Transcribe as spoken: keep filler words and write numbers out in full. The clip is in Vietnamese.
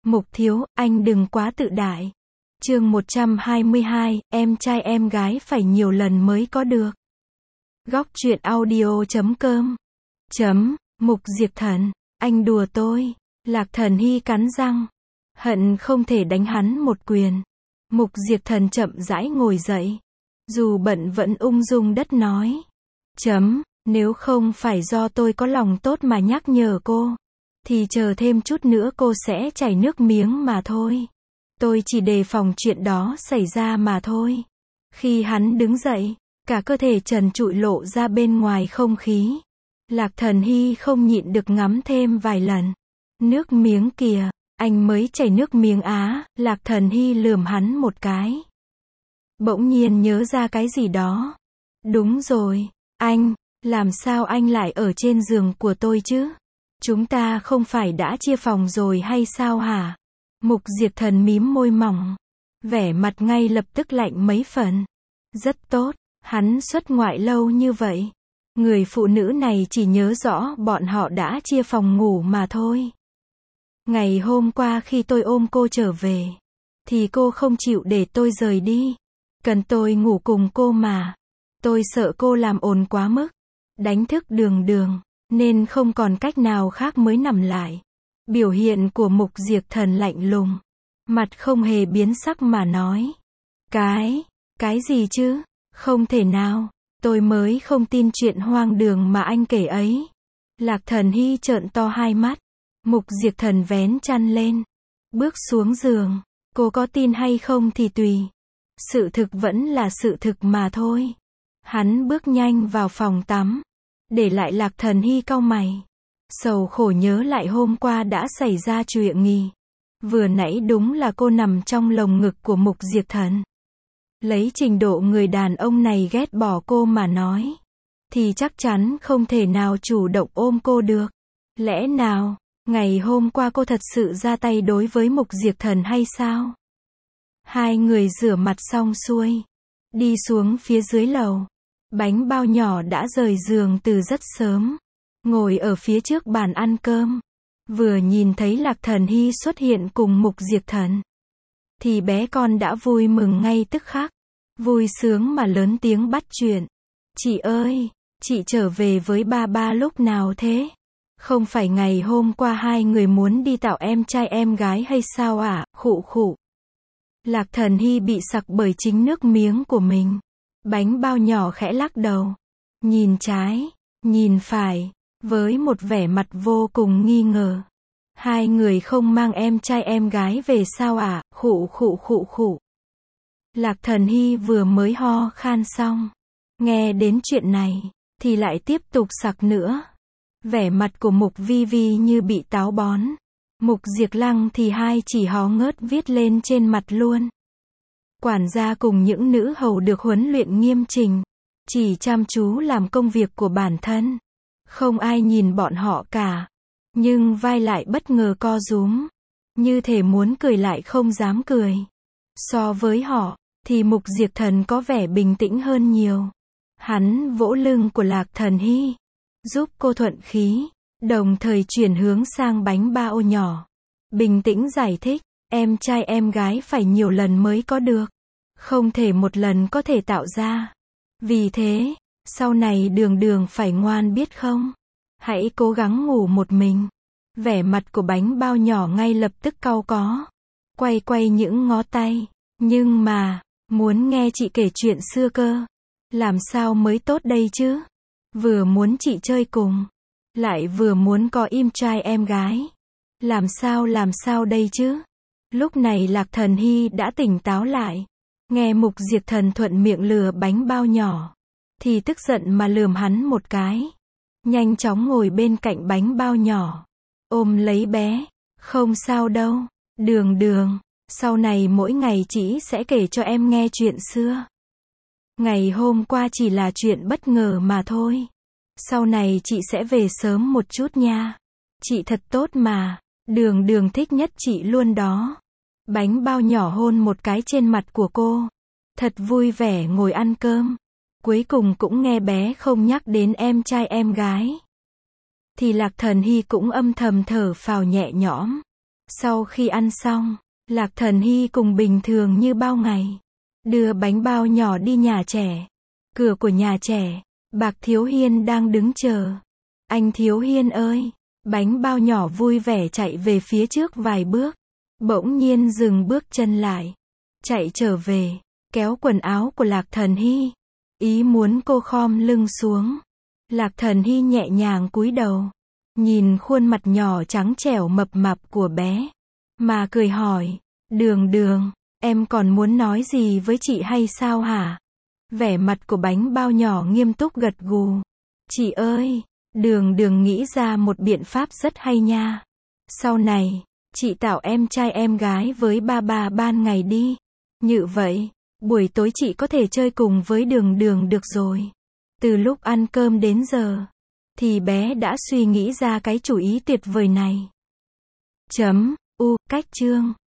Mục thiếu, anh đừng quá tự đại. Chương một trăm hai mươi hai, em trai em gái phải nhiều lần mới có được. Góc truyện audio chấm com. Chấm, Mục Diệp Thần, anh đùa tôi. Lạc Thần Hy cắn răng, hận không thể đánh hắn một quyền. Mục Diệp Thần chậm rãi ngồi dậy, dù bận vẫn ung dung đất nói. Chấm, nếu không phải do tôi có lòng tốt mà nhắc nhở cô, thì chờ thêm chút nữa cô sẽ chảy nước miếng mà thôi. Tôi chỉ đề phòng chuyện đó xảy ra mà thôi. Khi hắn đứng dậy, cả cơ thể trần trụi lộ ra bên ngoài không khí. Lạc Thần Hy không nhịn được ngắm thêm vài lần. Nước miếng kìa, anh mới chảy nước miếng á. Lạc Thần Hy lườm hắn một cái. Bỗng nhiên nhớ ra cái gì đó. Đúng rồi, anh, làm sao anh lại ở trên giường của tôi chứ? Chúng ta không phải đã chia phòng rồi hay sao hả? Mục Diệp Thần mím môi mỏng, vẻ mặt ngay lập tức lạnh mấy phần. Rất tốt, hắn xuất ngoại lâu như vậy. Người phụ nữ này chỉ nhớ rõ bọn họ đã chia phòng ngủ mà thôi. Ngày hôm qua khi tôi ôm cô trở về, thì cô không chịu để tôi rời đi. Cần tôi ngủ cùng cô mà. Tôi sợ cô làm ồn quá mức, đánh thức Đường Đường, nên không còn cách nào khác mới nằm lại. Biểu hiện của Mục Diệp Thần lạnh lùng, mặt không hề biến sắc mà nói. Cái, cái gì chứ? Không thể nào, tôi mới không tin chuyện hoang đường mà anh kể ấy. Lạc Thần Hy trợn to hai mắt. Mục Diệp Thần vén chăn lên, bước xuống giường. Cô có tin hay không thì tùy. Sự thực vẫn là sự thực mà thôi. Hắn bước nhanh vào phòng tắm, để lại Lạc Thần Hy cau mày. Sầu khổ nhớ lại hôm qua đã xảy ra chuyện nghi. Vừa nãy đúng là cô nằm trong lồng ngực của Mục Diệp Thần. Lấy trình độ người đàn ông này ghét bỏ cô mà nói, thì chắc chắn không thể nào chủ động ôm cô được. Lẽ nào, ngày hôm qua cô thật sự ra tay đối với Mục Diệp Thần hay sao? Hai người rửa mặt xong xuôi, đi xuống phía dưới lầu. Bánh bao nhỏ đã rời giường từ rất sớm, ngồi ở phía trước bàn ăn cơm. Vừa nhìn thấy Lạc Thần Hy xuất hiện cùng Mục Diệp Thần, thì bé con đã vui mừng ngay tức khắc. Vui sướng mà lớn tiếng bắt chuyện. Chị ơi, chị trở về với ba ba lúc nào thế? Không phải ngày hôm qua hai người muốn đi tạo em trai em gái hay sao ạ? À? Khụ khụ. Lạc Thần Hy bị sặc bởi chính nước miếng của mình. Bánh bao nhỏ khẽ lắc đầu, nhìn trái, nhìn phải, với một vẻ mặt vô cùng nghi ngờ. Hai người không mang em trai em gái về sao ạ? À? Khụ khụ khụ khụ. Lạc Thần Hy vừa mới ho khan xong, nghe đến chuyện này, thì lại tiếp tục sặc nữa. Vẻ mặt của Mục Vi Vi như bị táo bón. Mục Diệp Lăng thì hai chỉ hó ngớt viết lên trên mặt luôn. Quản gia cùng những nữ hầu được huấn luyện nghiêm chỉnh, chỉ chăm chú làm công việc của bản thân. Không ai nhìn bọn họ cả. Nhưng vai lại bất ngờ co rúm, như thể muốn cười lại không dám cười. So với họ, thì Mục Diệp Thần có vẻ bình tĩnh hơn nhiều. Hắn vỗ lưng của Lạc Thần Hy, giúp cô thuận khí, đồng thời chuyển hướng sang bánh bao nhỏ. Bình tĩnh giải thích, em trai em gái phải nhiều lần mới có được. Không thể một lần có thể tạo ra. Vì thế, sau này Đường Đường phải ngoan biết không? Hãy cố gắng ngủ một mình. Vẻ mặt của bánh bao nhỏ ngay lập tức cau có. Quay quay những ngó tay. Nhưng mà, muốn nghe chị kể chuyện xưa cơ. Làm sao mới tốt đây chứ? Vừa muốn chị chơi cùng, lại vừa muốn có em trai em gái. Làm sao làm sao đây chứ? Lúc này Lạc Thần Hy đã tỉnh táo lại. Nghe Mục Diệp Thần thuận miệng lừa bánh bao nhỏ, thì tức giận mà lườm hắn một cái. Nhanh chóng ngồi bên cạnh bánh bao nhỏ, ôm lấy bé. Không sao đâu, Đường Đường, sau này mỗi ngày chị sẽ kể cho em nghe chuyện xưa. Ngày hôm qua chỉ là chuyện bất ngờ mà thôi. Sau này chị sẽ về sớm một chút nha. Chị thật tốt mà, Đường Đường thích nhất chị luôn đó. Bánh bao nhỏ hôn một cái trên mặt của cô. Thật vui vẻ ngồi ăn cơm. Cuối cùng cũng nghe bé không nhắc đến em trai em gái. Thì Lạc Thần Hy cũng âm thầm thở phào nhẹ nhõm. Sau khi ăn xong, Lạc Thần Hy cùng bình thường như bao ngày, đưa bánh bao nhỏ đi nhà trẻ. Cửa của nhà trẻ, Bạc Thiếu Hiên đang đứng chờ. Anh Thiếu Hiên ơi! Bánh bao nhỏ vui vẻ chạy về phía trước vài bước. Bỗng nhiên dừng bước chân lại. Chạy trở về, kéo quần áo của Lạc Thần Hy. Ý muốn cô khom lưng xuống. Lạc Thần Hy nhẹ nhàng cúi đầu. Nhìn khuôn mặt nhỏ trắng trẻo mập mạp của bé. Mà cười hỏi, Đường Đường, em còn muốn nói gì với chị hay sao hả? Vẻ mặt của bánh bao nhỏ nghiêm túc gật gù. Chị ơi! Đường Đường nghĩ ra một biện pháp rất hay nha. Sau này, chị tạo em trai em gái với ba ba ban ngày đi. Như vậy, buổi tối chị có thể chơi cùng với Đường Đường được rồi. Từ lúc ăn cơm đến giờ, thì bé đã suy nghĩ ra cái chủ ý tuyệt vời này. Chấm, U, cách chương.